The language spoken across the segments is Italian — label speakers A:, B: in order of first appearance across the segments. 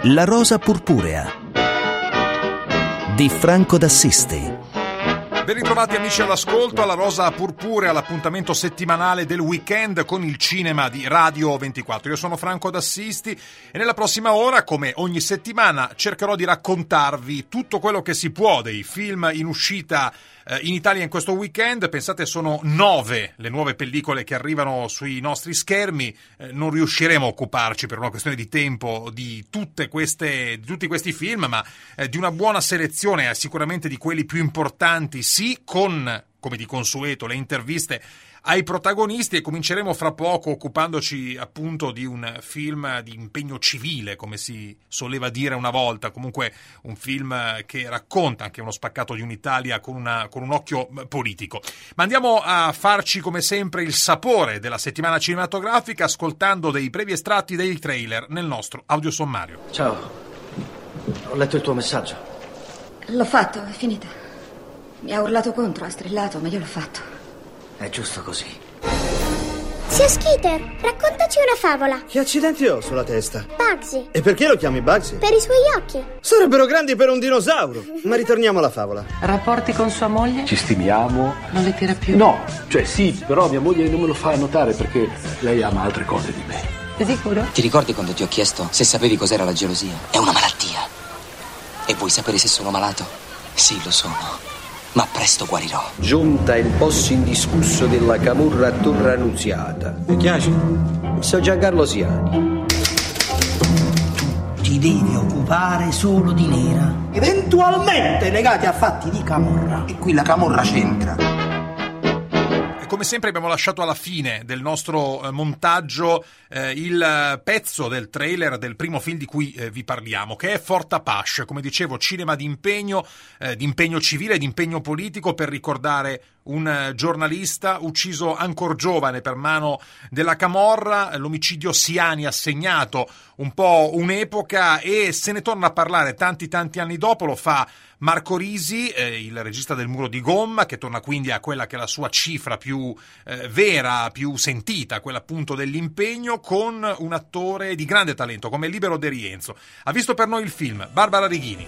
A: La rosa purpurea di Franco d'Assisti.
B: Ben ritrovati amici all'ascolto, alla Rosa Purpurea, l'appuntamento settimanale del weekend con il cinema di Radio 24. Io sono Franco d'Assisti e nella prossima ora, come ogni settimana, cercherò di raccontarvi tutto quello che si può dei film in uscita in Italia in questo weekend. Pensate, sono 9 le nuove pellicole che arrivano sui nostri schermi. Non riusciremo a occuparci per una questione di tempo di tutti questi film, ma di una buona selezione, sicuramente di quelli più importanti, sì, con, come di consueto, le interviste ai protagonisti, e cominceremo fra poco occupandoci appunto di un film di impegno civile, come si soleva dire una volta, comunque un film che racconta anche uno spaccato di un'Italia con un occhio politico. Ma andiamo a farci come sempre il sapore della settimana cinematografica ascoltando dei brevi estratti dei trailer nel nostro audiosommario.
C: Ciao, ho letto il tuo messaggio.
D: L'ho fatto, è finita. Mi ha urlato contro, ha strillato, ma io l'ho fatto.
C: È giusto così.
E: Zio Skeeter, raccontaci una favola.
F: Che accidenti ho sulla testa?
E: Bugsy.
F: E perché lo chiami Bugsy?
E: Per i suoi occhi.
F: Sarebbero grandi per un dinosauro. Ma ritorniamo alla favola.
G: Rapporti con sua moglie?
H: Ci stimiamo.
G: Non le tira più?
H: No, cioè sì, però mia moglie non me lo fa notare perché lei ama altre cose di me.
G: Sei sicuro?
I: Ti ricordi quando ti ho chiesto se sapevi cos'era la gelosia? È una malattia. E vuoi sapere se sono malato? Sì, lo sono. Ma presto guarirò.
J: Giunta il boss indiscusso della camorra a Torre Annunziata.
C: Mi piace?
J: Sono Giancarlo Siani.
K: Ti devi occupare solo di Nera, eventualmente legati a fatti di camorra. E qui la camorra c'entra.
B: Come sempre abbiamo lasciato alla fine del nostro montaggio il pezzo del trailer del primo film di cui vi parliamo, che è Fort Apache, come dicevo, cinema di impegno civile, di impegno politico, per ricordare un giornalista ucciso ancor giovane per mano della camorra. L'omicidio Siani ha segnato un po' un'epoca e se ne torna a parlare tanti anni dopo. Lo fa Marco Risi, il regista del Muro di Gomma, che torna quindi a quella che è la sua cifra più vera, più sentita, quella appunto dell'impegno, con un attore di grande talento come Libero De Rienzo. Ha visto per noi il film Barbara Righini.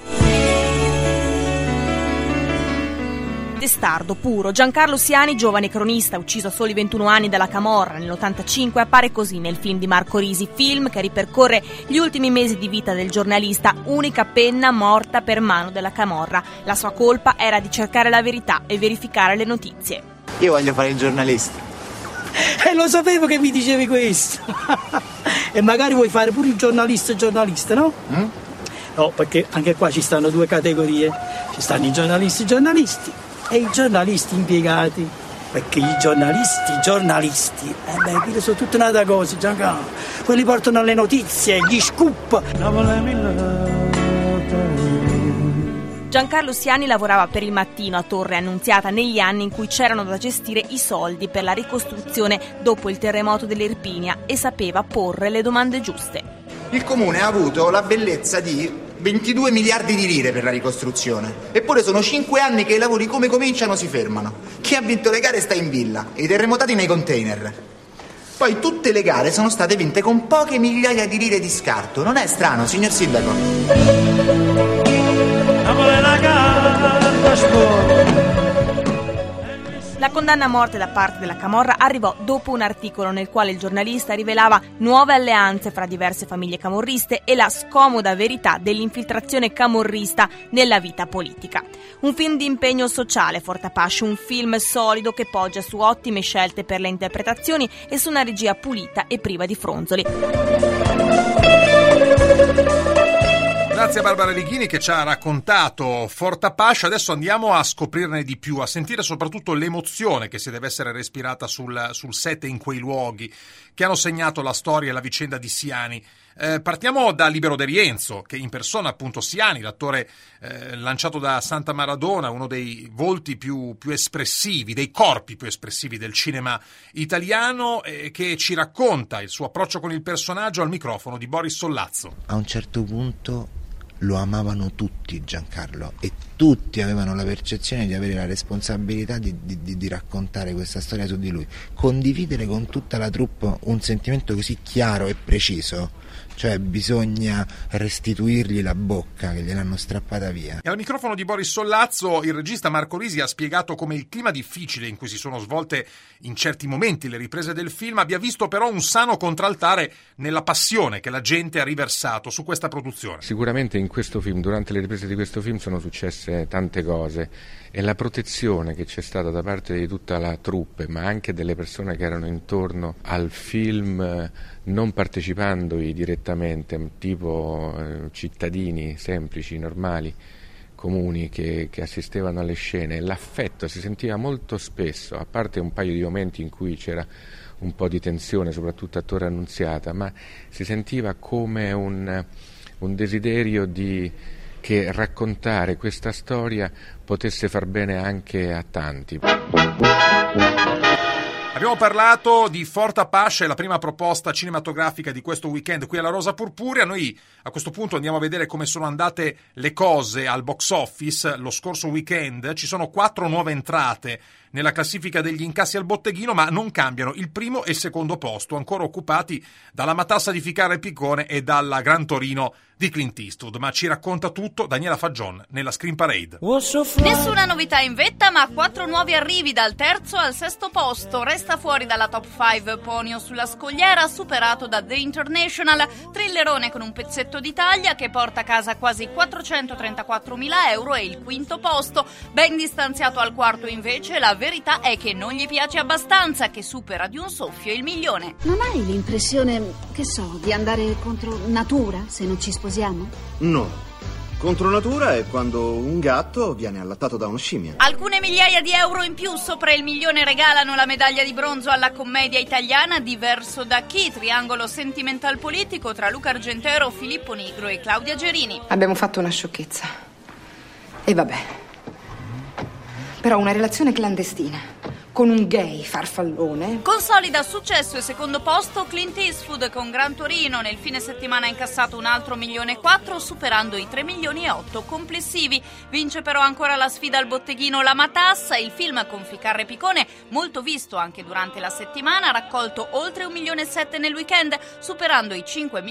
L: Testardo puro, Giancarlo Siani, giovane cronista ucciso a soli 21 anni dalla camorra nell'85, appare così nel film di Marco Risi, film che ripercorre gli ultimi mesi di vita del giornalista, unica penna morta per mano della camorra. La sua colpa era di cercare la verità e verificare le notizie.
M: Io voglio fare il giornalista.
K: E lo sapevo che mi dicevi questo. E magari vuoi fare pure il giornalista, no? No, perché anche qua ci stanno due categorie. Ci stanno i giornalisti e i giornalisti impiegati, perché i giornalisti quelli sono tutta un'altra cosa, Giancarlo. Quelli portano le notizie, gli scoop.
L: Giancarlo Siani lavorava per Il Mattino a Torre Annunziata negli anni in cui c'erano da gestire i soldi per la ricostruzione dopo il terremoto dell'Irpinia e sapeva porre le domande giuste.
M: Il comune ha avuto la bellezza di 22 miliardi di lire per la ricostruzione. Eppure sono 5 anni che i lavori come cominciano si fermano. Chi ha vinto le gare sta in villa e i terremotati nei container. Poi tutte le gare sono state vinte con poche migliaia di lire di scarto. Non è strano, signor Sindaco?
L: La condanna a morte da parte della camorra arrivò dopo un articolo nel quale il giornalista rivelava nuove alleanze fra diverse famiglie camorriste e la scomoda verità dell'infiltrazione camorrista nella vita politica. Un film di impegno sociale, Fort Apache, un film solido che poggia su ottime scelte per le interpretazioni e su una regia pulita e priva di fronzoli.
B: Grazie a Barbara Righini che ci ha raccontato Fort Apache. Adesso andiamo a scoprirne di più, a sentire soprattutto l'emozione che si deve essere respirata sul set e in quei luoghi che hanno segnato la storia e la vicenda di Siani. Partiamo da Libero De Rienzo, che in persona appunto Siani, l'attore lanciato da Santa Maradona, uno dei volti più espressivi, dei corpi più espressivi del cinema italiano, che ci racconta il suo approccio con il personaggio al microfono di Boris Sollazzo.
N: A un certo punto lo amavano tutti Giancarlo, e tutti avevano la percezione di avere la responsabilità di raccontare questa storia su di lui, condividere con tutta la troupe un sentimento così chiaro e preciso. Cioè bisogna restituirgli la bocca che gliel'hanno strappata via.
B: E al microfono di Boris Sollazzo il regista Marco Risi ha spiegato come il clima difficile in cui si sono svolte in certi momenti le riprese del film abbia visto però un sano contraltare nella passione che la gente ha riversato su questa produzione.
O: Sicuramente in questo film, durante le riprese di questo film, sono successe tante cose, e la protezione che c'è stata da parte di tutta la troupe, ma anche delle persone che erano intorno al film, non partecipandovi direttamente, tipo cittadini semplici, normali, comuni che assistevano alle scene, l'affetto si sentiva molto spesso, a parte un paio di momenti in cui c'era un po' di tensione, soprattutto a Torre Annunziata, ma si sentiva come un desiderio che raccontare questa storia potesse far bene anche a tanti.
B: Abbiamo parlato di Fort Apache, la prima proposta cinematografica di questo weekend qui alla Rosa Purpurea. Noi a questo punto andiamo a vedere come sono andate le cose al box office lo scorso weekend. Ci sono 4 nuove entrate nella classifica degli incassi al botteghino, ma non cambiano il primo e il secondo posto, ancora occupati dalla Matassa di Ficarra e Piccone e dalla Gran Torino di Clint Eastwood. Ma ci racconta tutto Daniela Faggion nella Screen Parade.
P: Nessuna novità in vetta, ma 4 nuovi arrivi dal terzo al sesto posto. Resta fuori dalla top 5 Ponio sulla scogliera, superato da The International, thrillerone con un pezzetto d'Italia che porta a casa quasi 434.000 euro, e il quinto posto. Ben distanziato al quarto invece La verità è che non gli piace abbastanza, che supera di un soffio il 1 milione.
D: Non hai l'impressione, che so, di andare contro natura se non ci sposiamo?
F: No. Contro natura è quando un gatto viene allattato da una scimmia.
P: Alcune migliaia di euro in più sopra il 1 milione regalano la medaglia di bronzo alla commedia italiana Diverso da chi, triangolo sentimental politico tra Luca Argentero, Filippo Nigro e Claudia Gerini.
G: Abbiamo fatto una sciocchezza. E vabbè. Però una relazione clandestina con un gay farfallone.
P: Consolida successo e secondo posto Clint Eastwood con Gran Torino. Nel fine settimana ha incassato un altro 1,4 milioni, superando i 3,8 milioni complessivi. Vince però ancora la sfida al botteghino La Matassa. Il film con Ficarra e Piccone, molto visto anche durante la settimana, ha raccolto oltre 1,7 milioni nel weekend, superando i 5,350.000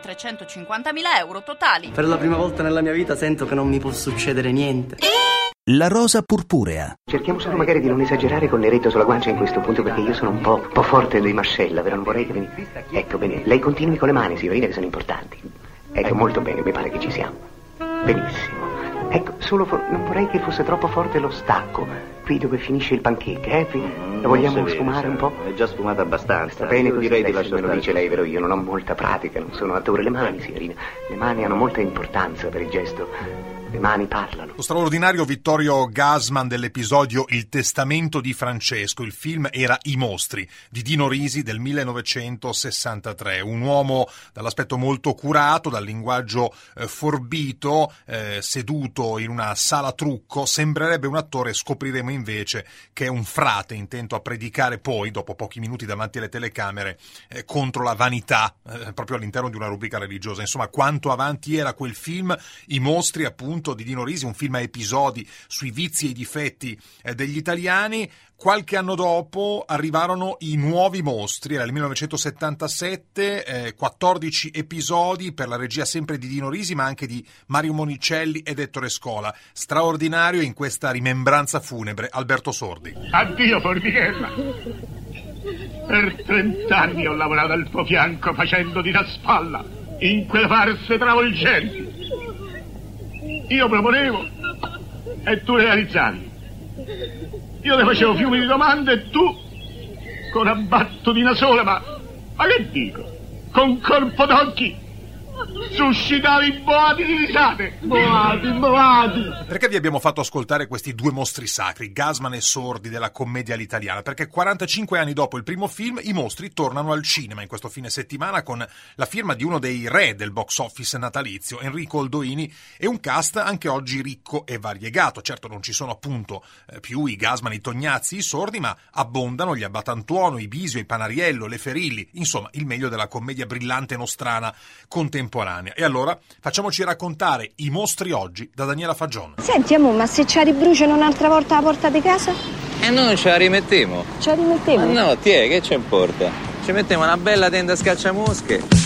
P: euro totali.
Q: Per la prima volta nella mia vita sento che non mi può succedere niente.
A: La Rosa Purpurea.
C: Cerchiamo solo magari di non esagerare con l'eretto sulla guancia in questo punto, perché io sono un po' forte di mascella, vero? Non vorrei che Ecco, bene. Lei continui con le mani, signorina, che sono importanti. Ecco, molto bene, mi pare che ci siamo. Benissimo. Ecco, solo non vorrei che fosse troppo forte lo stacco, qui dove finisce il pancake, Lo vogliamo sfumare un po'?
Q: È già sfumato abbastanza.
C: Sta bene,
Q: io
C: così
Q: direi di
C: adesso
Q: lasciare
C: me lo dice
Q: stare.
C: lei, vero? Io non ho molta pratica, non sono attore. Le mani, signorina. Le mani hanno molta importanza per il gesto. Le mani parlano.
B: Lo straordinario Vittorio Gassman dell'episodio Il testamento di Francesco. Il film era I mostri di Dino Risi del 1963. Un uomo dall'aspetto molto curato, dal linguaggio forbito, seduto in una sala trucco. Sembrerebbe un attore, scopriremo invece che è un frate intento a predicare poi, dopo pochi minuti davanti alle telecamere, contro la vanità, proprio all'interno di una rubrica religiosa. Insomma, quanto avanti era quel film, I mostri, appunto, di Dino Risi, un film a episodi sui vizi e i difetti degli italiani. Qualche anno dopo arrivarono I nuovi mostri, era il 1977, 14 episodi per la regia sempre di Dino Risi, ma anche di Mario Monicelli ed Ettore Scola. Straordinario in questa rimembranza funebre Alberto Sordi.
R: Addio Formichella. Per 30 anni ho lavorato al tuo fianco facendoti da spalla in quelle farse travolgenti. Io proponevo e tu realizzavi. Io le facevo fiumi di domande e tu, con una battutina sola, ma che dico? Con colpo d'occhi suscitavi boati di risate. Boati.
B: Perché vi abbiamo fatto ascoltare questi due mostri sacri, Gassman e Sordi, della commedia all'italiana? Perché 45 anni dopo il primo film, i mostri tornano al cinema in questo fine settimana con la firma di uno dei re del box office natalizio, Enrico Oldoini, e un cast anche oggi ricco e variegato. Certo non ci sono appunto più i Gassman, i Tognazzi, i Sordi, ma abbondano gli Abbatantuono, i Bisio, i Panariello, le Ferilli, insomma il meglio della commedia brillante nostrana contemporanea. contemporanea. E allora facciamoci raccontare i mostri oggi da Daniela Fagione.
S: Senti, amore, ma se ci ribruciano un'altra volta la porta di casa?
T: E noi ce la rimettiamo.
S: Ce la rimettiamo?
T: Ma no, tiè, che ci importa? Ci mettiamo una bella tenda scacciamosche.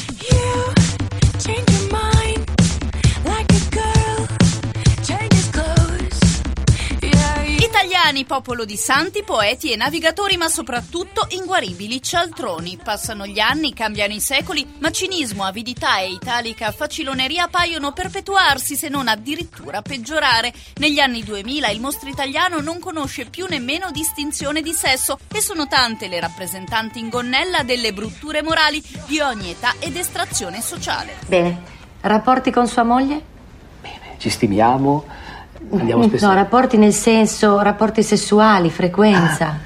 P: Italiani, popolo di santi, poeti e navigatori, ma soprattutto inguaribili cialtroni. Passano gli anni, cambiano i secoli, ma cinismo, avidità e italica faciloneria paiono perpetuarsi, se non addirittura peggiorare. Negli anni 2000 il mostro italiano non conosce più nemmeno distinzione di sesso e sono tante le rappresentanti in gonnella delle brutture morali di ogni età ed estrazione sociale.
U: Bene, rapporti con sua moglie?
H: Bene, ci stimiamo. Andiamo spesso.
U: No, rapporti nel senso, rapporti sessuali, frequenza.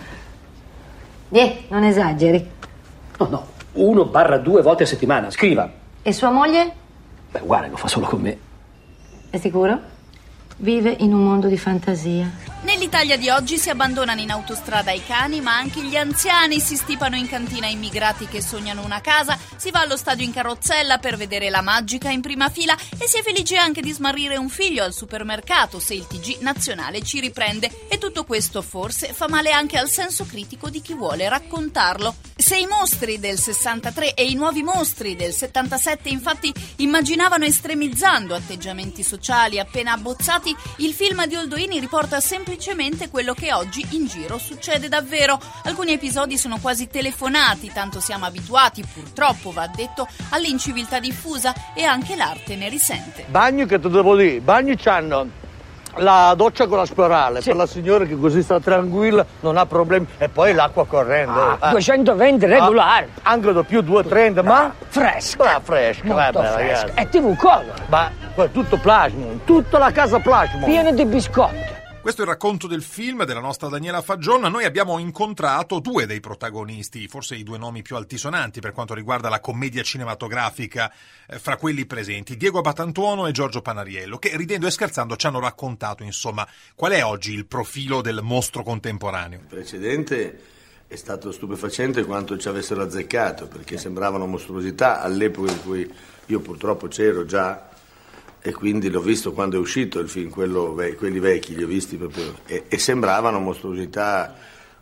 U: Non esageri.
H: No, 1-2 volte a settimana, scriva.
U: E sua moglie?
H: Beh, guarda, lo fa solo con me.
U: È sicuro? Vive in un mondo di fantasia.
P: Nell'Italia di oggi si abbandonano in autostrada i cani, ma anche gli anziani, si stipano in cantina immigrati che sognano una casa, si va allo stadio in carrozzella per vedere la magica in prima fila e si è felici anche di smarrire un figlio al supermercato se il TG nazionale ci riprende. E tutto questo forse fa male anche al senso critico di chi vuole raccontarlo. Se i mostri del 63 e i nuovi mostri del 77 infatti immaginavano estremizzando atteggiamenti sociali appena abbozzati, il film di Oldoini riporta semplicemente quello che oggi in giro succede davvero. Alcuni episodi sono quasi telefonati, tanto siamo abituati, purtroppo va detto, all'inciviltà diffusa, e anche l'arte ne risente.
V: Bagni, che te devo dire, bagni c'hanno la doccia con la spirale, per la signora che così sta tranquilla, non ha problemi, e poi l'acqua correndo.
W: 220 regolare.
V: Anche da più 230, ma
W: fresca.
V: Fresca,
W: molto
V: vabbè,
W: fresca.
V: ragazzi.
W: E TV color.
V: Ma tutto plasmo, tutta la casa plasmo.
W: Pieno di biscotti.
B: Questo è il racconto del film della nostra Daniela Fagione. Noi abbiamo incontrato due dei protagonisti, forse i due nomi più altisonanti per quanto riguarda la commedia cinematografica fra quelli presenti, Diego Batantuono e Giorgio Panariello, che ridendo e scherzando ci hanno raccontato, insomma, qual è oggi il profilo del mostro contemporaneo.
X: Il precedente è stato stupefacente quanto ci avessero azzeccato, perché sembravano mostruosità all'epoca in cui io purtroppo c'ero già, e quindi l'ho visto quando è uscito il film, quelli vecchi li ho visti proprio, e sembravano mostruosità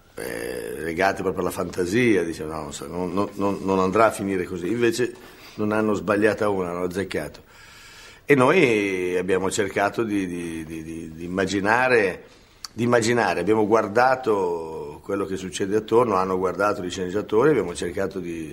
X: legate proprio alla fantasia, dicevano non andrà a finire così, invece non hanno sbagliata una, hanno azzeccato. E noi abbiamo cercato di immaginare, abbiamo guardato quello che succede attorno, hanno guardato i sceneggiatori, abbiamo cercato di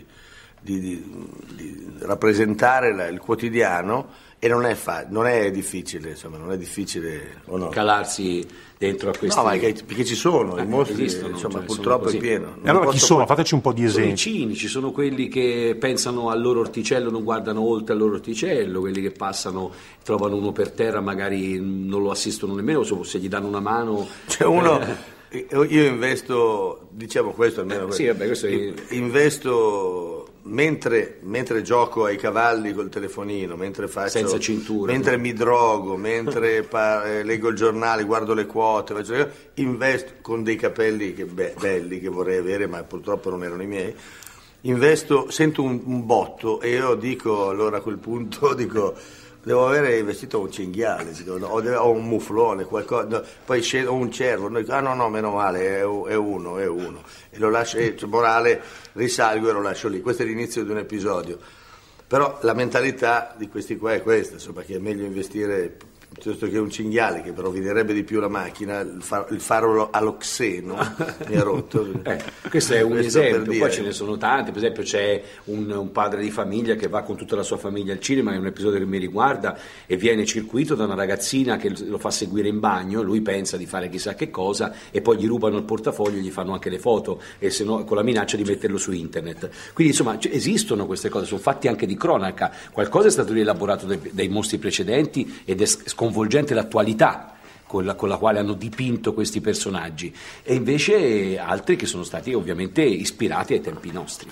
X: rappresentare il quotidiano. E non è difficile, insomma, non è difficile o no?
H: Calarsi dentro a questi...
X: No, ma perché ci sono, i mostri,
H: esistono,
X: insomma,
H: cioè,
X: purtroppo è pieno.
B: E allora chi sono? Fateci un po' di esempi.
H: Sono i cinici, sono quelli che pensano al loro orticello, non guardano oltre al loro orticello, quelli che passano, trovano uno per terra, magari non lo assistono nemmeno, se gli danno una mano...
X: C'è uno... Io investo, diciamo questo almeno,
H: sì, vabbè, questo
X: investo mentre gioco ai cavalli col telefonino, mentre faccio,
H: senza cintura,
X: mentre mi drogo, mentre leggo il giornale, guardo le quote, investo con dei capelli belli che vorrei avere, ma purtroppo non erano i miei. Investo, sento un botto e io dico, allora a quel punto dico, devo avere investito un cinghiale, o un muflone, qualcosa, poi ho un cervo, no, meno male, è uno, e lo lascio, morale, risalgo e lo lascio lì. Questo è l'inizio di un episodio, però la mentalità di questi qua è questa, insomma, che è meglio investire piuttosto che un cinghiale, che però viderebbe di più la macchina, il faro all'oxeno mi ha rotto.
H: Questo è un esempio, poi ce ne sono tanti. Per esempio c'è un padre di famiglia che va con tutta la sua famiglia al cinema, è un episodio che mi riguarda, e viene circuito da una ragazzina che lo fa seguire in bagno, lui pensa di fare chissà che cosa e poi gli rubano il portafoglio e gli fanno anche le foto, e se no, con la minaccia di metterlo su internet. Quindi insomma esistono queste cose, sono fatti anche di cronaca, qualcosa è stato rielaborato dai mostri precedenti ed è sconvolgente l'attualità con la quale hanno dipinto questi personaggi, e invece altri che sono stati ovviamente ispirati ai tempi nostri.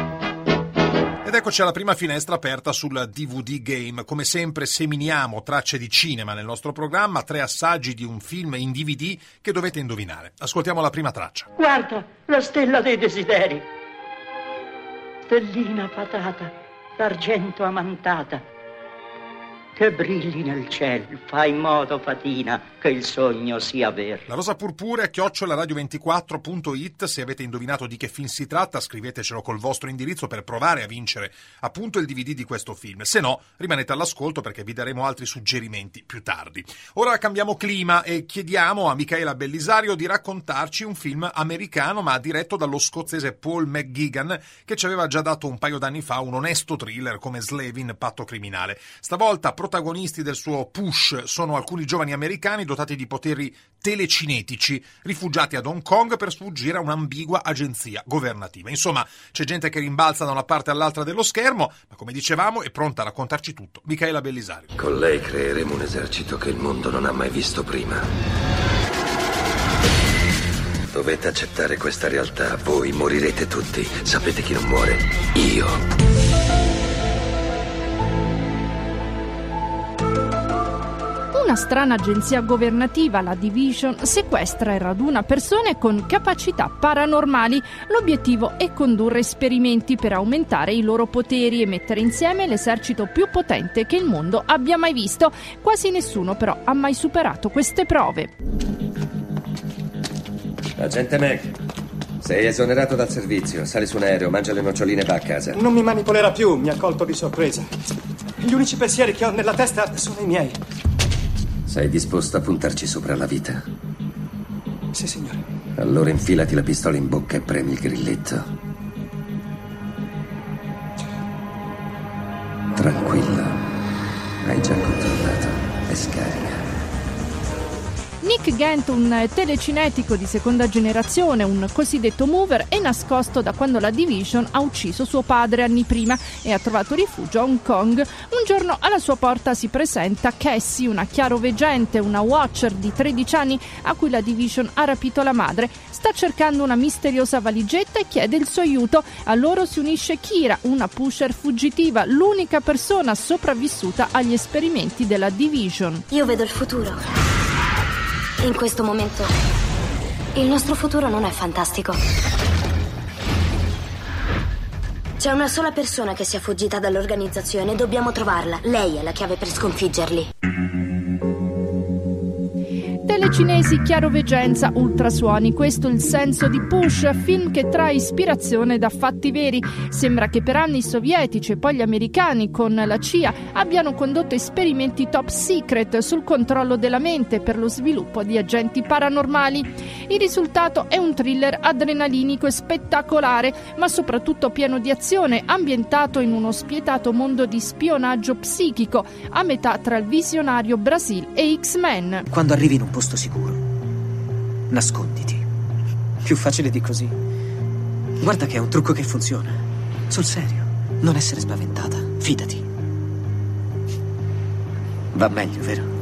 B: Ed eccoci alla prima finestra aperta sul DVD Game. Come sempre seminiamo tracce di cinema nel nostro programma, 3 assaggi di un film in DVD che dovete indovinare. Ascoltiamo la prima traccia.
K: Guarda, la stella dei desideri. Stellina patata, d'argento amantata,
E: che brilli nel cielo, fai in modo, fatina, che il sogno sia vero.
B: La rosa purpurea @radio24.it. Se avete indovinato di che film si tratta, scrivetecelo col vostro indirizzo per provare a vincere appunto il DVD di questo film. Se no, rimanete all'ascolto perché vi daremo altri suggerimenti più tardi. Ora cambiamo clima e chiediamo a Michaela Bellisario di raccontarci un film americano ma diretto dallo scozzese Paul McGuigan, che ci aveva già dato un paio d'anni fa un onesto thriller come Slavin, patto criminale. Stavolta protagonisti del suo Push sono alcuni giovani americani dotati di poteri telecinetici, rifugiati ad Hong Kong per sfuggire a un'ambigua agenzia governativa. Insomma, c'è gente che rimbalza da una parte all'altra dello schermo, ma come dicevamo è pronta a raccontarci tutto Michaela Bellisario.
I: Con lei creeremo un esercito che il mondo non ha mai visto prima. Dovete accettare questa realtà, voi morirete tutti. Sapete chi non muore? Io.
J: Una strana agenzia governativa, la Division, sequestra e raduna persone con capacità paranormali. L'obiettivo è condurre esperimenti per aumentare i loro poteri e mettere insieme l'esercito più potente che il mondo abbia mai visto. Quasi nessuno però ha mai superato queste prove.
I: Agente Meg, sei esonerato dal servizio. Sali su un aereo, mangia le noccioline e va a casa.
M: Non mi manipolerà più, mi ha colto di sorpresa. Gli unici pensieri che ho nella testa sono i miei.
I: Sei disposto a puntarci sopra la vita?
M: Sì, signore.
I: Allora infilati la pistola in bocca e premi il grilletto. Tranquillo. Hai già controllato. E scarica.
J: Nick Gant, un telecinetico di seconda generazione, un cosiddetto mover, è nascosto da quando la Division ha ucciso suo padre anni prima e ha trovato rifugio a Hong Kong. Un giorno alla sua porta si presenta Cassie, una chiaroveggente, una watcher di 13 anni a cui la Division ha rapito la madre. Sta cercando una misteriosa valigetta e chiede il suo aiuto. A loro si unisce Kira, una pusher fuggitiva, l'unica persona sopravvissuta agli esperimenti della Division.
Y: Io vedo il futuro. In questo momento il nostro futuro non è fantastico. C'è una sola persona che sia fuggita dall'organizzazione e dobbiamo trovarla. Lei è la chiave per sconfiggerli.
J: Telecinesi, chiaroveggenza, ultrasuoni, questo il senso di Push, film che trae ispirazione da fatti veri. Sembra che per anni i sovietici e poi gli americani con la CIA abbiano condotto esperimenti top secret sul controllo della mente per lo sviluppo di agenti paranormali. Il risultato è un thriller adrenalinico e spettacolare, ma soprattutto pieno di azione, ambientato in uno spietato mondo di spionaggio psichico, a metà tra il visionario Brasil e X-Men.
Z: Quando arrivi in un posto sicuro, nasconditi. Più facile di così. Guarda che è un trucco che funziona. Sul serio, non essere spaventata, fidati. Va meglio, vero?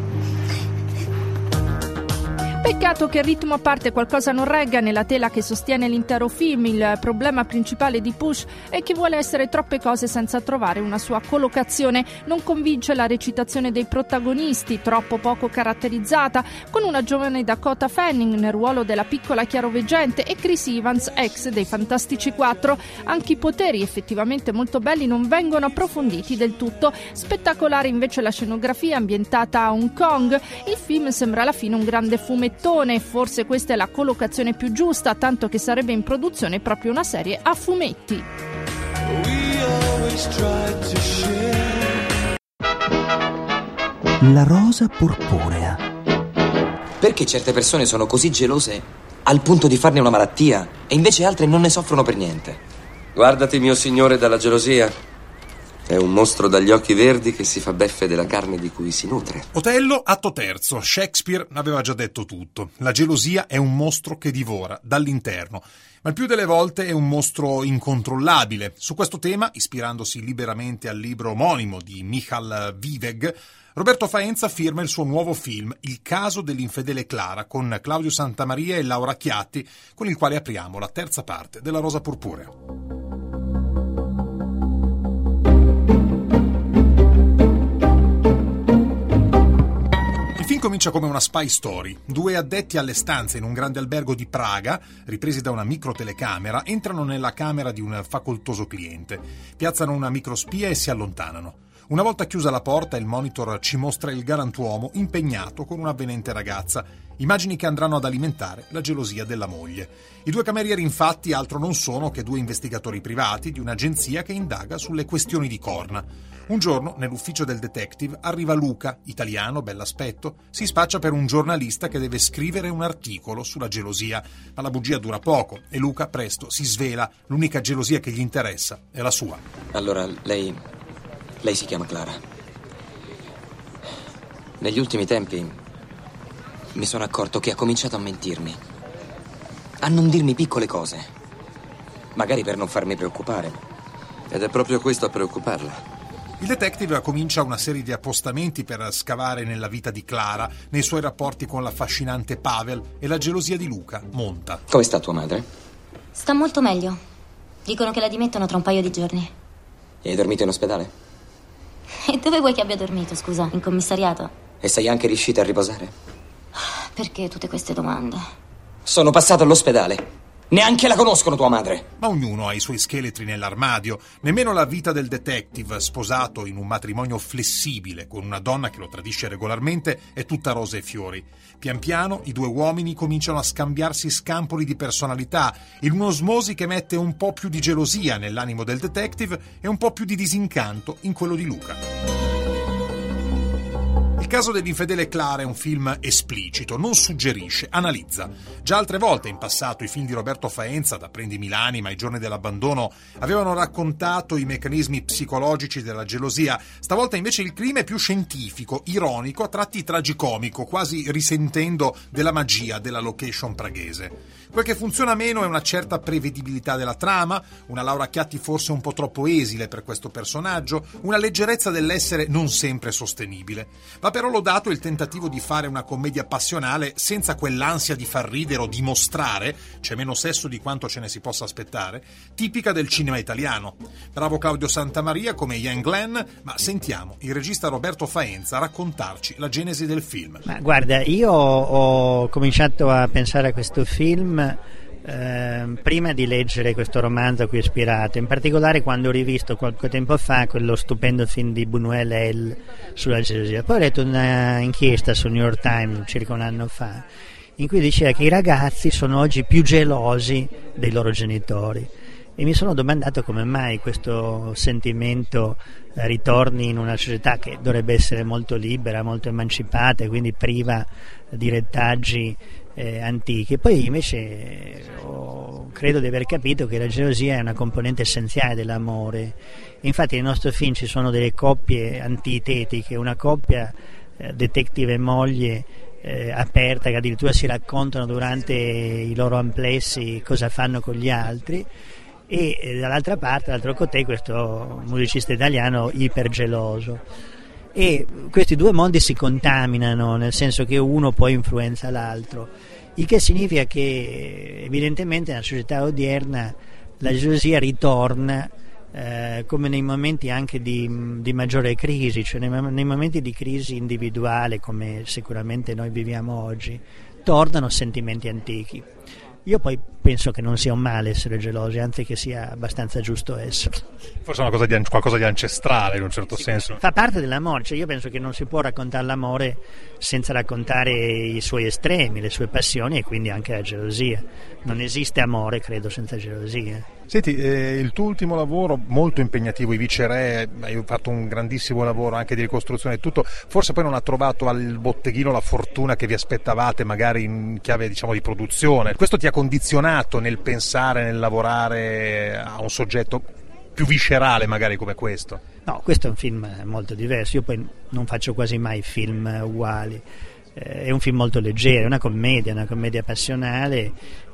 J: Peccato che il ritmo a parte qualcosa non regga nella tela che sostiene l'intero film. Il problema principale di Push è che vuole essere troppe cose senza trovare una sua collocazione. Non convince la recitazione dei protagonisti, troppo poco caratterizzata, con una giovane Dakota Fanning nel ruolo della piccola chiaroveggente e Chris Evans, ex dei Fantastici 4. Anche i poteri, effettivamente molto belli, non vengono approfonditi del tutto. Spettacolare invece la scenografia ambientata a Hong Kong. Il film sembra alla fine un grande fumettone. Forse questa è la collocazione più giusta, tanto che sarebbe in produzione proprio una serie a fumetti.
A: La rosa purpurea.
T: Perché certe persone sono così gelose al punto di farne una malattia e invece altre non ne soffrono per niente?
I: Guardati, mio signore, dalla gelosia. È un mostro dagli occhi verdi che si fa beffe della carne di cui si nutre.
B: Otello, atto terzo. Shakespeare aveva già detto tutto. La gelosia è un mostro che divora dall'interno, ma il più delle volte è un mostro incontrollabile. Su questo tema, ispirandosi liberamente al libro omonimo di Michal Viveg, Roberto Faenza firma il suo nuovo film, Il caso dell'infedele Clara, con Claudio Santamaria e Laura Chiatti, con il quale apriamo la terza parte della Rosa Purpurea. Comincia come una spy story. Due addetti alle stanze in un grande albergo di Praga, ripresi da una microtelecamera, entrano nella camera di un facoltoso cliente, piazzano una microspia e si allontanano. Una volta chiusa la porta, il monitor ci mostra il galantuomo impegnato con un'avvenente ragazza. Immagini che andranno ad alimentare la gelosia della moglie. I due camerieri, infatti, altro non sono che due investigatori privati di un'agenzia che indaga sulle questioni di corna. Un giorno, nell'ufficio del detective, arriva Luca, italiano, bell'aspetto, si spaccia per un giornalista che deve scrivere un articolo sulla gelosia, ma la bugia dura poco e Luca presto si svela, l'unica gelosia che gli interessa è la sua.
T: Allora, lei si chiama Clara. Negli ultimi tempi mi sono accorto che ha cominciato a mentirmi, a non dirmi piccole cose, magari per non farmi preoccupare.
I: Ed è proprio questo a preoccuparla.
B: Il detective comincia una serie di appostamenti per scavare nella vita di Clara, nei suoi rapporti con l'affascinante Pavel, e la gelosia di Luca monta.
T: Come sta tua madre?
Y: Sta molto meglio. Dicono che la dimettono tra un paio di giorni.
T: E hai dormito in ospedale?
Y: E dove vuoi che abbia dormito, scusa? In commissariato?
T: E sei anche riuscita a riposare?
Y: Perché tutte queste domande?
T: Sono passato all'ospedale. Neanche la conoscono tua madre.
B: Ma ognuno ha i suoi scheletri nell'armadio. Nemmeno la vita del detective, sposato in un matrimonio flessibile con una donna che lo tradisce regolarmente, è tutta rose e fiori. Pian piano i due uomini cominciano a scambiarsi scampoli di personalità, in un'osmosi che mette un po' più di gelosia nell'animo del detective e un po' più di disincanto in quello di Luca. Il caso dell'infedele Clara è un film esplicito, non suggerisce, analizza. Già altre volte in passato i film di Roberto Faenza, da Prendimi l'anima, I giorni dell'abbandono, avevano raccontato i meccanismi psicologici della gelosia. Stavolta invece il clima è più scientifico, ironico, a tratti tragicomico, quasi risentendo della magia della location praghese. Quel che funziona meno è una certa prevedibilità della trama, una Laura Chiatti forse un po' troppo esile per questo personaggio, una leggerezza dell'essere non sempre sostenibile. Va però lodato il tentativo di fare una commedia passionale senza quell'ansia di far ridere o dimostrare, c'è meno sesso di quanto ce ne si possa aspettare, tipica del cinema italiano. Bravo Claudio Santamaria come Ian Glenn, ma sentiamo il regista Roberto Faenza raccontarci la genesi del film.
D: Ma guarda, io ho cominciato a pensare a questo film prima di leggere questo romanzo a cui è ispirato, in particolare quando ho rivisto qualche tempo fa quello stupendo film di Buñuel El sulla gelosia. Poi ho letto una inchiesta sul New York Times circa un anno fa in cui diceva che i ragazzi sono oggi più gelosi dei loro genitori e mi sono domandato come mai questo sentimento ritorni in una società che dovrebbe essere molto libera, molto emancipata e quindi priva di retaggi antichi. Poi invece credo di aver capito che la gelosia è una componente essenziale dell'amore. Infatti nel nostro film ci sono delle coppie antitetiche, una coppia detective e moglie aperta che addirittura si raccontano durante i loro amplessi cosa fanno con gli altri, e dall'altra parte, dall'altro cotè, questo musicista italiano ipergeloso. E questi due mondi si contaminano, nel senso che uno poi influenza l'altro, il che significa che evidentemente nella società odierna la gelosia ritorna come nei momenti anche di maggiore crisi, cioè nei momenti di crisi individuale come sicuramente noi viviamo oggi, tornano sentimenti antichi. Io poi penso che non sia un male essere gelosi, anzi che sia abbastanza giusto essere.
B: Forse è qualcosa di ancestrale in un certo senso.
D: Fa parte dell'amore, cioè io penso che non si può raccontare l'amore senza raccontare i suoi estremi, le sue passioni e quindi anche la gelosia. Non esiste amore, credo, senza gelosia.
B: Senti, il tuo ultimo lavoro molto impegnativo, I Viceré, hai fatto un grandissimo lavoro anche di ricostruzione e tutto, forse poi non ha trovato al botteghino la fortuna che vi aspettavate magari in chiave diciamo di produzione. Questo ti ha condizionato nel pensare, nel lavorare a un soggetto più viscerale magari come questo?
D: No, questo è un film molto diverso, io poi non faccio quasi mai film uguali. È un film molto leggero, è una commedia passionale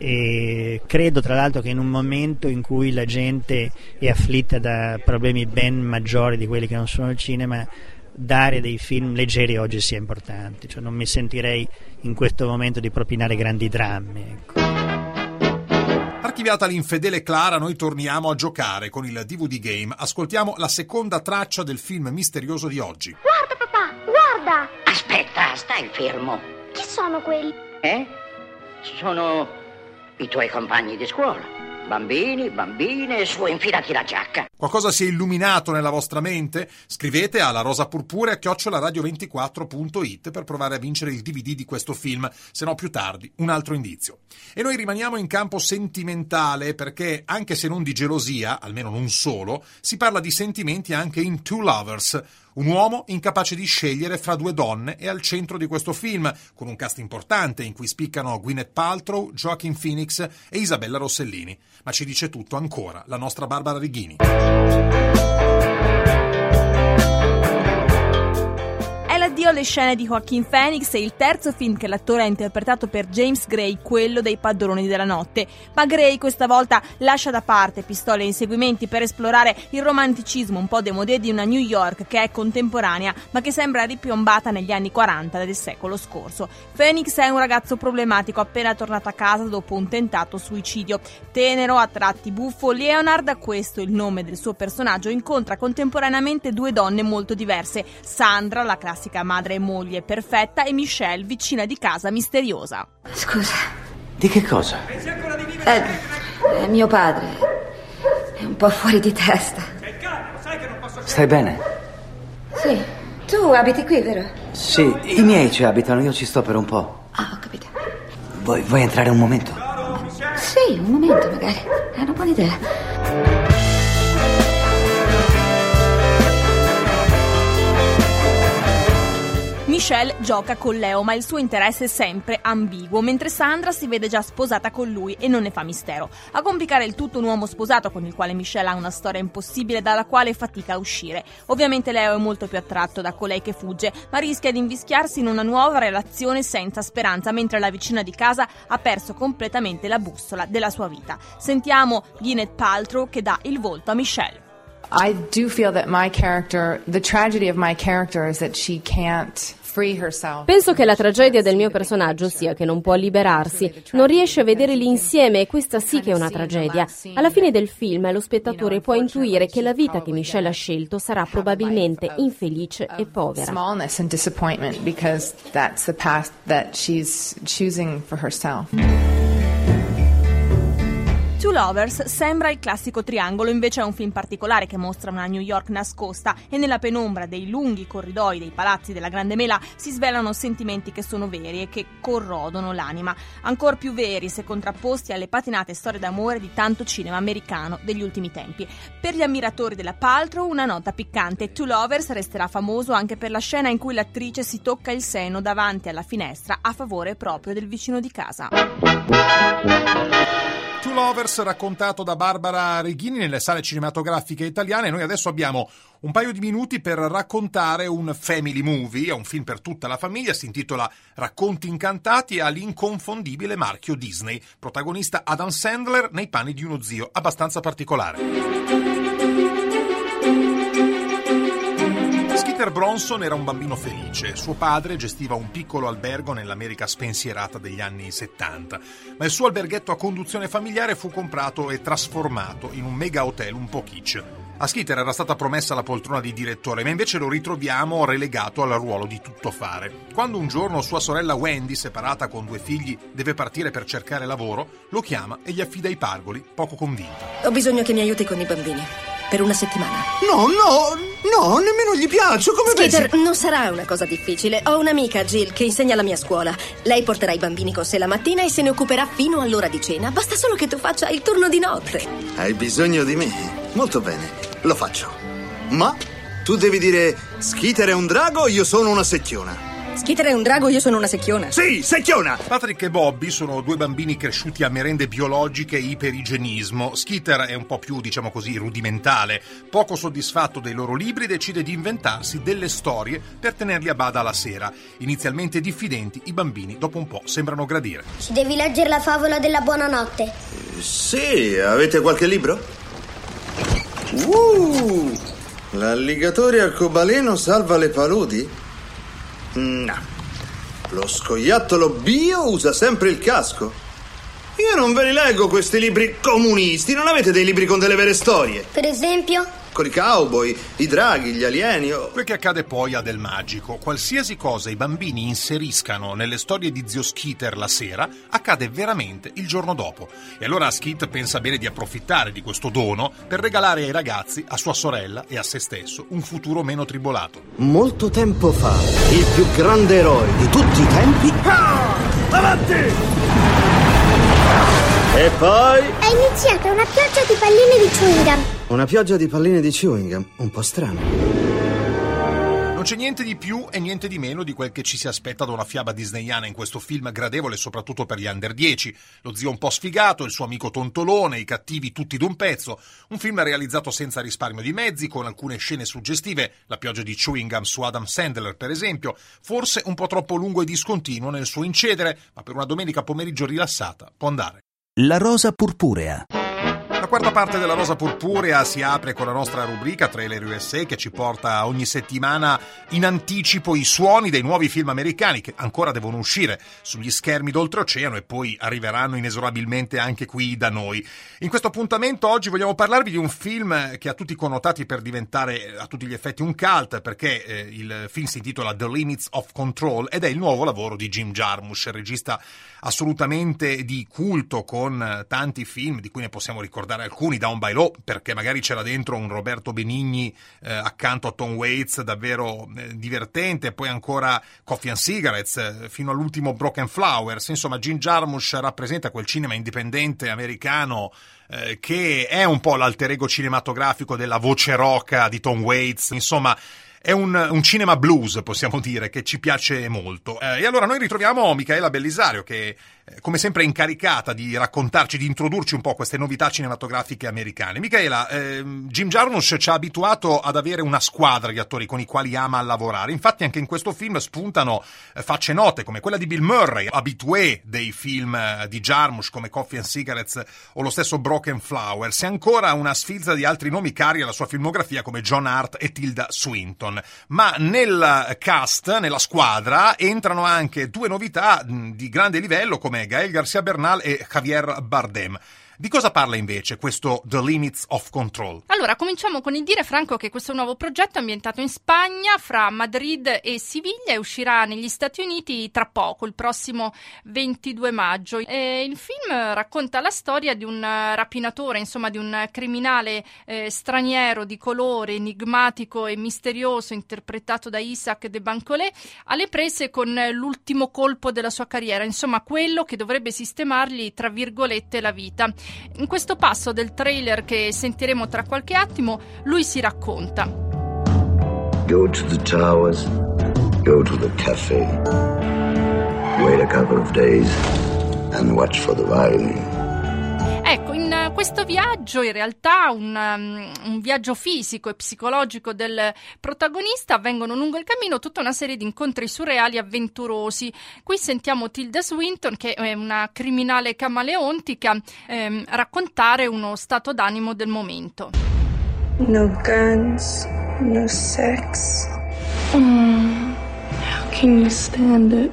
D: e credo tra l'altro che in un momento in cui la gente è afflitta da problemi ben maggiori di quelli che non sono il cinema, dare dei film leggeri oggi sia importante, cioè non mi sentirei in questo momento di propinare grandi drammi, ecco.
B: Archiviata l'infedele Clara, noi torniamo a giocare con il DVD Game. Ascoltiamo la seconda traccia del film misterioso di oggi.
S: Guarda papà, guarda!
E: Aspetta, stai fermo.
S: Chi sono quelli?
E: Sono i tuoi compagni di scuola. Bambini, bambine, su, infilati la giacca.
B: Qualcosa si è illuminato nella vostra mente? Scrivete alla rosapurpurea@radio24.it per provare a vincere il DVD di questo film, se no più tardi un altro indizio. E noi rimaniamo in campo sentimentale perché, anche se non di gelosia, almeno non solo, si parla di sentimenti anche in Two Lovers. Un uomo incapace di scegliere fra due donne è al centro di questo film, con un cast importante in cui spiccano Gwyneth Paltrow, Joaquin Phoenix e Isabella Rossellini. Ma ci dice tutto ancora la nostra Barbara Righini.
F: Addio alle scene di Joaquin Phoenix è il terzo film che l'attore ha interpretato per James Gray, quello dei Padroni della notte. Ma Gray questa volta lascia da parte pistole e inseguimenti per esplorare il romanticismo un po' démodé di una New York che è contemporanea ma che sembra ripiombata negli anni 40 del secolo scorso. Phoenix è un ragazzo problematico appena tornato a casa dopo un tentato suicidio. Tenero, a tratti buffo, Leonard, questo è il nome del suo personaggio, incontra contemporaneamente due donne molto diverse: Sandra, la classica madre e moglie perfetta, e Michelle, vicina di casa misteriosa.
U: Scusa.
T: Di che cosa?
U: È mio padre. È un po' fuori di testa.
T: Stai bene?
U: Sì. Tu abiti qui, vero?
T: Sì, i miei ci abitano, io ci sto per un po'.
U: Ah, ho capito.
T: Vuoi entrare un momento?
U: Sì, un momento magari. È una buona idea.
F: Michelle gioca con Leo, ma il suo interesse è sempre ambiguo, mentre Sandra si vede già sposata con lui e non ne fa mistero. A complicare il tutto un uomo sposato con il quale Michelle ha una storia impossibile dalla quale fatica a uscire. Ovviamente Leo è molto più attratto da colei che fugge, ma rischia di invischiarsi in una nuova relazione senza speranza, mentre la vicina di casa ha perso completamente la bussola della sua vita. Sentiamo Gwyneth Paltrow che dà il volto a Michelle.
G: I do feel that my character, the tragedy of my character is that she can't free herself.
L: Penso che la tragedia del mio personaggio sia che non può liberarsi, non riesce a vedere l'insieme e questa sì che è una tragedia. Alla fine del film lo spettatore può intuire che la vita che Michelle ha scelto sarà probabilmente infelice e povera.
G: Smallness and disappointment because that's the path that she's choosing for herself.
F: Two Lovers sembra il classico triangolo, invece è un film particolare che mostra una New York nascosta e nella penombra dei lunghi corridoi dei palazzi della Grande Mela si svelano sentimenti che sono veri e che corrodono l'anima, ancor più veri se contrapposti alle patinate storie d'amore di tanto cinema americano degli ultimi tempi. Per gli ammiratori della Paltrow una nota piccante: Two Lovers resterà famoso anche per la scena in cui l'attrice si tocca il seno davanti alla finestra a favore proprio del vicino di casa.
B: Two Lovers, raccontato da Barbara Righini nelle sale cinematografiche italiane. Noi adesso abbiamo un paio di minuti per raccontare un family movie, è un film per tutta la famiglia, si intitola Racconti incantati e ha l'inconfondibile marchio Disney. Protagonista Adam Sandler nei panni di uno zio abbastanza particolare. Skeeter Bronson era un bambino felice. Suo padre gestiva un piccolo albergo nell'America spensierata degli anni 70, ma il suo alberghetto a conduzione familiare fu comprato e trasformato in un mega hotel un po' kitsch. A Skeeter era stata promessa la poltrona di direttore, ma invece lo ritroviamo relegato al ruolo di tuttofare. Quando un giorno sua sorella Wendy, separata con 2 figli, deve partire per cercare lavoro, lo chiama e gli affida i pargoli, poco convinta.
N: Ho bisogno che mi aiuti con i bambini. Per una settimana.
X: No, nemmeno gli piaccio, come
N: Skeeter,
X: pensi?
N: non sarà una cosa difficile. Ho un'amica, Jill, che insegna alla mia scuola. Lei porterà i bambini con sé la mattina e se ne occuperà fino all'ora di cena. Basta solo che tu faccia il turno di notte.
X: Hai bisogno di me? Molto bene, lo faccio. Ma tu devi dire: Skeeter è un drago, io sono una secchiona.
N: Skeeter è un drago, io sono una secchiona.
X: Sì, secchiona!
B: Patrick e Bobby sono 2 bambini cresciuti a merende biologiche e iperigenismo. Skeeter è un po' più, diciamo così, rudimentale. Poco soddisfatto dei loro libri, decide di inventarsi delle storie per tenerli a bada la sera. Inizialmente diffidenti, i bambini dopo un po' sembrano gradire.
O: Ci devi leggere la favola della buonanotte.
X: Sì, avete qualche libro? L'alligatore arcobaleno salva le paludi? No. Lo scoiattolo bio usa sempre il casco? Io non ve li leggo questi libri comunisti, non avete dei libri con delle vere storie?
O: Per esempio?
X: con i cowboy, i draghi, gli alieni.
B: Quel che accade poi ha del magico. Qualsiasi cosa i bambini inseriscano nelle storie di zio Skeeter la sera, accade veramente il giorno dopo. E allora Skeet pensa bene di approfittare di questo dono per regalare ai ragazzi, a sua sorella e a se stesso, un futuro meno tribolato.
A: Molto tempo fa, il più grande eroe di tutti i tempi...
X: Avanti!
A: E poi...
O: È iniziata una pioggia di palline di chewing gum.
A: Una pioggia di palline di chewing gum, un po' strano.
B: Non c'è niente di più e niente di meno di quel che ci si aspetta da una fiaba disneyana in questo film gradevole soprattutto per gli under 10. Lo zio un po' sfigato, il suo amico tontolone, i cattivi tutti d'un pezzo. Un film realizzato senza risparmio di mezzi, con alcune scene suggestive, la pioggia di chewing gum su Adam Sandler per esempio, forse un po' troppo lungo e discontinuo nel suo incedere, ma per una domenica pomeriggio rilassata può andare.
A: La rosa purpurea.
B: La quarta parte della Rosa Purpurea si apre con la nostra rubrica Trailer USA, che ci porta ogni settimana in anticipo i suoni dei nuovi film americani che ancora devono uscire sugli schermi d'oltreoceano e poi arriveranno inesorabilmente anche qui da noi. In questo appuntamento oggi vogliamo parlarvi di un film che ha tutti connotati per diventare a tutti gli effetti un cult, perché il film si intitola The Limits of Control ed è il nuovo lavoro di Jim Jarmusch, regista assolutamente di culto con tanti film di cui ne possiamo ricordare alcuni, Down by Law, perché magari c'era dentro un Roberto Benigni accanto a Tom Waits davvero divertente, poi ancora Coffee and Cigarettes, fino all'ultimo Broken Flowers. Insomma, Jim Jarmusch rappresenta quel cinema indipendente americano che è un po' l'alter ego cinematografico della voce roca di Tom Waits. Insomma, è un cinema blues, possiamo dire, che ci piace molto. E allora noi ritroviamo Micaela Bellisario, che come sempre è incaricata di raccontarci, di introdurci un po' queste novità cinematografiche americane. Micaela, Jim Jarmusch ci ha abituato ad avere una squadra di attori con i quali ama lavorare. Infatti anche in questo film spuntano facce note come quella di Bill Murray, habitué dei film di Jarmusch come Coffee and Cigarettes o lo stesso Broken Flowers, e ancora una sfilza di altri nomi cari alla sua filmografia come John Hurt e Tilda Swinton. Ma nel cast, nella squadra, entrano anche due novità di grande livello come Gael García Bernal e Javier Bardem. Di cosa parla invece questo The Limits of Control?
J: Allora, cominciamo con il dire, Franco, che questo nuovo progetto è ambientato in Spagna, fra Madrid e Siviglia, e uscirà negli Stati Uniti tra poco, il prossimo 22 maggio. Il film racconta la storia di un rapinatore, insomma di un criminale straniero di colore, enigmatico e misterioso, interpretato da Isaac de Bancolé, alle prese con l'ultimo colpo della sua carriera, insomma quello che dovrebbe sistemargli, tra virgolette, la vita. In questo passo del trailer che sentiremo tra qualche attimo, lui si racconta.
C: Go to the towers, go to the cafe, wait a couple of days and watch for the violin.
J: Ecco, in questo viaggio, in realtà un viaggio fisico e psicologico del protagonista, avvengono lungo il cammino tutta una serie di incontri surreali e avventurosi. Qui sentiamo Tilda Swinton, che è una criminale camaleontica, raccontare uno stato d'animo del momento.
P: No guns, no sex. How can you stand it?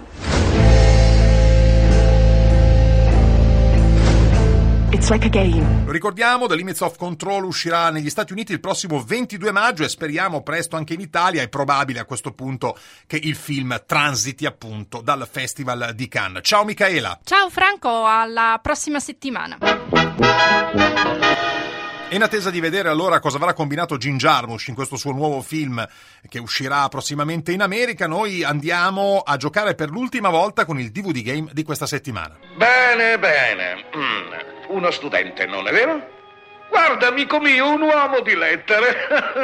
P: It's like a game.
B: Lo ricordiamo, The Limits of Control uscirà negli Stati Uniti il prossimo 22 maggio e speriamo presto anche in Italia. È probabile a questo punto che il film transiti appunto dal Festival di Cannes. Ciao Micaela.
J: Ciao Franco, alla prossima settimana.
B: E in attesa di vedere allora cosa avrà combinato Jim Jarmusch in questo suo nuovo film che uscirà prossimamente in America, noi andiamo a giocare per l'ultima volta con il DVD Game di questa settimana.
Q: Bene, bene. Uno studente, non è vero? Guarda, amico mio, un uomo di lettere.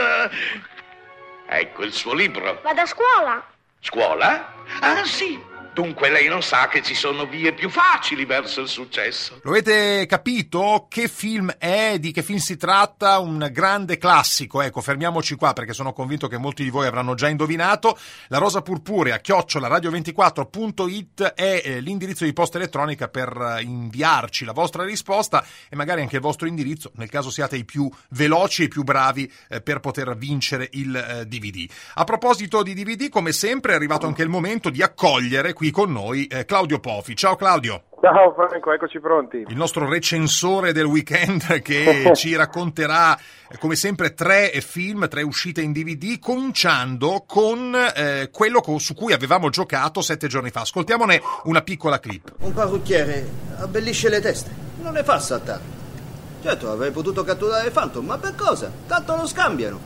Q: Ecco il suo libro.
O: Vado a scuola.
Q: Scuola? Ah, sì. Dunque lei non sa che ci sono vie più facili verso il successo.
B: Lo avete capito? Che film è? Di che film si tratta? Un grande classico. Ecco, fermiamoci qua perché sono convinto che molti di voi avranno già indovinato. La Rosa Purpurea @radio24.it è l'indirizzo di posta elettronica per inviarci la vostra risposta e magari anche il vostro indirizzo, nel caso siate i più veloci e i più bravi per poter vincere il DVD. A proposito di DVD, come sempre è arrivato anche il momento di accogliere qui qui con noi Claudio Pofi. Ciao Claudio.
H: Ciao Franco, eccoci pronti.
B: Il nostro recensore del weekend che ci racconterà come sempre 3 film, 3 uscite in DVD, cominciando con quello su cui avevamo giocato 7 giorni fa. Ascoltiamone una piccola clip.
A: Un parrucchiere abbellisce le teste, non le fa saltare. Certo, avrei potuto catturare Phantom, ma per cosa? Tanto lo scambiano.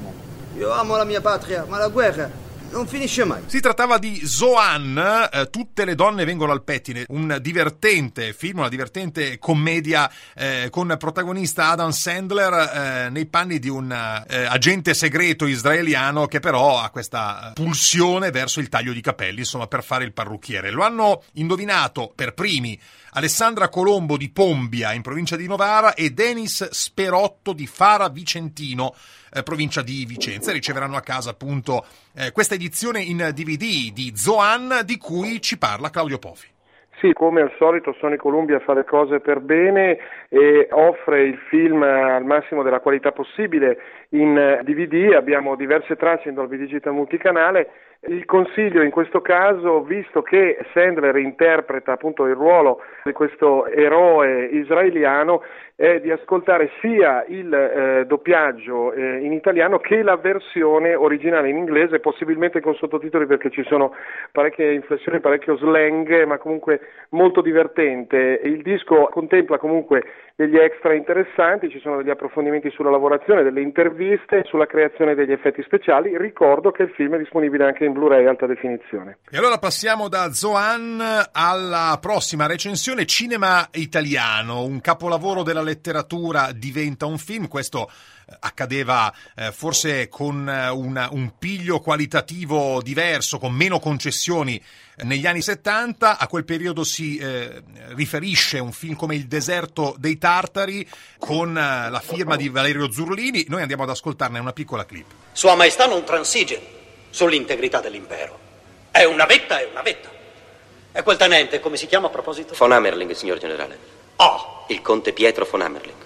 A: Io amo la mia patria, ma la guerra non finisce mai.
B: Si trattava di Zohan, Tutte le donne vengono al pettine, un divertente film, una divertente commedia con protagonista Adam Sandler nei panni di un agente segreto israeliano che però ha questa pulsione verso il taglio di capelli, insomma, per fare il parrucchiere. Lo hanno indovinato per primi Alessandra Colombo di Pombia, in provincia di Novara, e Denis Sperotto di Fara Vicentino, provincia di Vicenza. Riceveranno a casa appunto questa edizione in DVD di Zohan, di cui ci parla Claudio Pofi.
H: Sì, come al solito Sony Columbia fa le cose per bene e offre il film al massimo della qualità possibile in DVD. Abbiamo diverse tracce in Dolby Digital multicanale. Il consiglio in questo caso, visto che Sandler interpreta appunto il ruolo di questo eroe israeliano, è di ascoltare sia il doppiaggio in italiano che la versione originale in inglese, possibilmente con sottotitoli, perché ci sono parecchie inflessioni, parecchio slang, ma comunque molto divertente. Il disco contempla comunque degli extra interessanti, ci sono degli approfondimenti sulla lavorazione, delle interviste, sulla creazione degli effetti speciali. Ricordo che il film è disponibile anche in Blu-ray alta definizione.
B: E allora passiamo da Zohan alla prossima recensione, cinema italiano, un capolavoro della letteratura diventa un film. Questo accadeva forse con un piglio qualitativo diverso, con meno concessioni negli anni 70. A quel periodo si riferisce un film come Il deserto dei Tartari, con la firma di Valerio Zurlini. Noi andiamo ad ascoltarne una piccola clip.
K: Sua Maestà non transige sull'integrità dell'impero. È una vetta, è una vetta. E quel tenente, come si chiama a proposito?
I: Von Hammerling, signor generale. Il conte Pietro von Hammerling.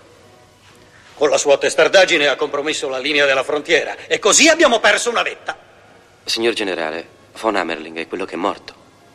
K: Con la sua testardaggine ha compromesso la linea della frontiera e così abbiamo perso una vetta.
I: Signor generale, von Hammerling è quello che è morto.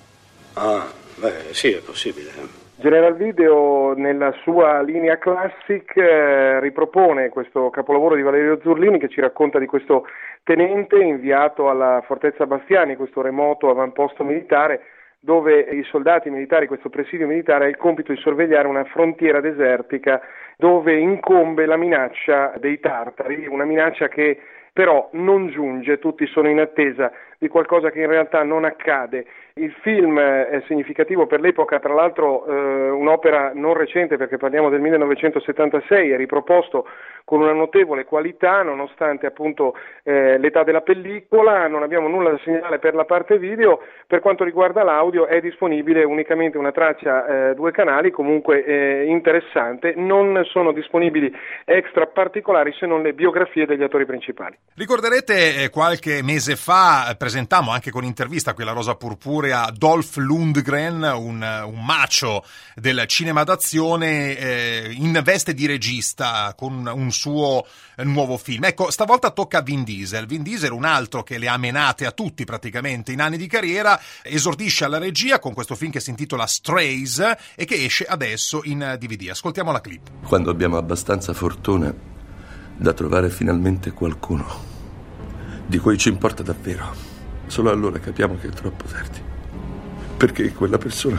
K: Sì, è possibile.
H: General Video, nella sua linea classic, ripropone questo capolavoro di Valerio Zurlini, che ci racconta di questo tenente inviato alla Fortezza Bastiani, questo remoto avamposto militare, dove i soldati militari, questo presidio militare, ha il compito di sorvegliare una frontiera desertica dove incombe la minaccia dei tartari, una minaccia che però non giunge. Tutti sono in attesa di qualcosa che in realtà non accade. Il film è significativo per l'epoca, tra l'altro un'opera non recente, perché parliamo del 1976, è riproposto con una notevole qualità nonostante appunto l'età della pellicola. Non abbiamo nulla da segnalare per la parte video. Per quanto riguarda l'audio è disponibile unicamente una traccia 2 canali, comunque interessante. Non sono disponibili extra particolari se non le biografie degli attori principali.
B: Ricorderete qualche mese fa presentammo anche con intervista qui alla Rosa Purpurea Dolph Lundgren, un macio del cinema d'azione in veste di regista con un suo nuovo film. Ecco, stavolta tocca a Vin Diesel, un altro che le ha menate a tutti praticamente in anni di carriera. Esordisce alla regia con questo film che si intitola Strays e che esce adesso in DVD. Ascoltiamo la clip.
M: Quando abbiamo abbastanza fortuna da trovare finalmente qualcuno di cui ci importa davvero, solo allora capiamo che è troppo tardi, perché quella persona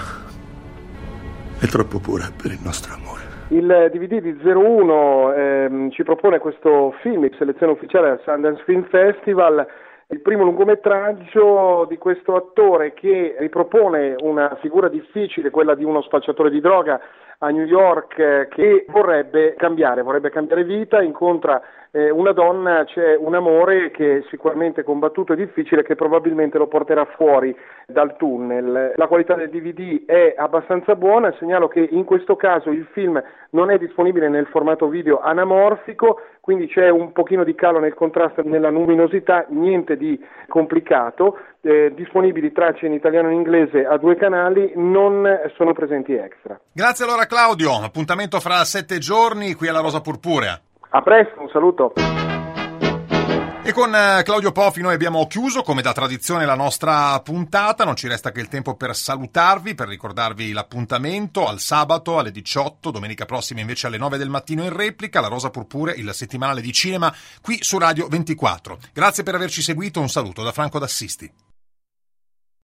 M: è troppo pura per il nostro amore.
H: Il DVD di 01 ci propone questo film in selezione ufficiale al Sundance Film Festival, il primo lungometraggio di questo attore che ripropone una figura difficile, quella di uno spacciatore di droga a New York, che vorrebbe cambiare vita, incontra una donna, c'è un amore che è sicuramente combattuto e difficile, che probabilmente lo porterà fuori dal tunnel. La qualità del DVD è abbastanza buona. Segnalo che in questo caso il film non è disponibile nel formato video anamorfico, quindi c'è un pochino di calo nel contrasto, nella luminosità, niente di complicato. Disponibili tracce in italiano e in inglese a 2 canali, non sono presenti extra.
B: Grazie allora Claudio, appuntamento fra 7 giorni qui alla Rosa Purpurea.
H: A presto, un saluto.
B: E con Claudio Pofi noi abbiamo chiuso, come da tradizione, la nostra puntata. Non ci resta che il tempo per salutarvi, per ricordarvi l'appuntamento al sabato alle 18, domenica prossima invece alle 9 del mattino in replica, La Rosa Purpure, il settimanale di cinema qui su Radio 24. Grazie per averci seguito, un saluto da Franco D'Assisti.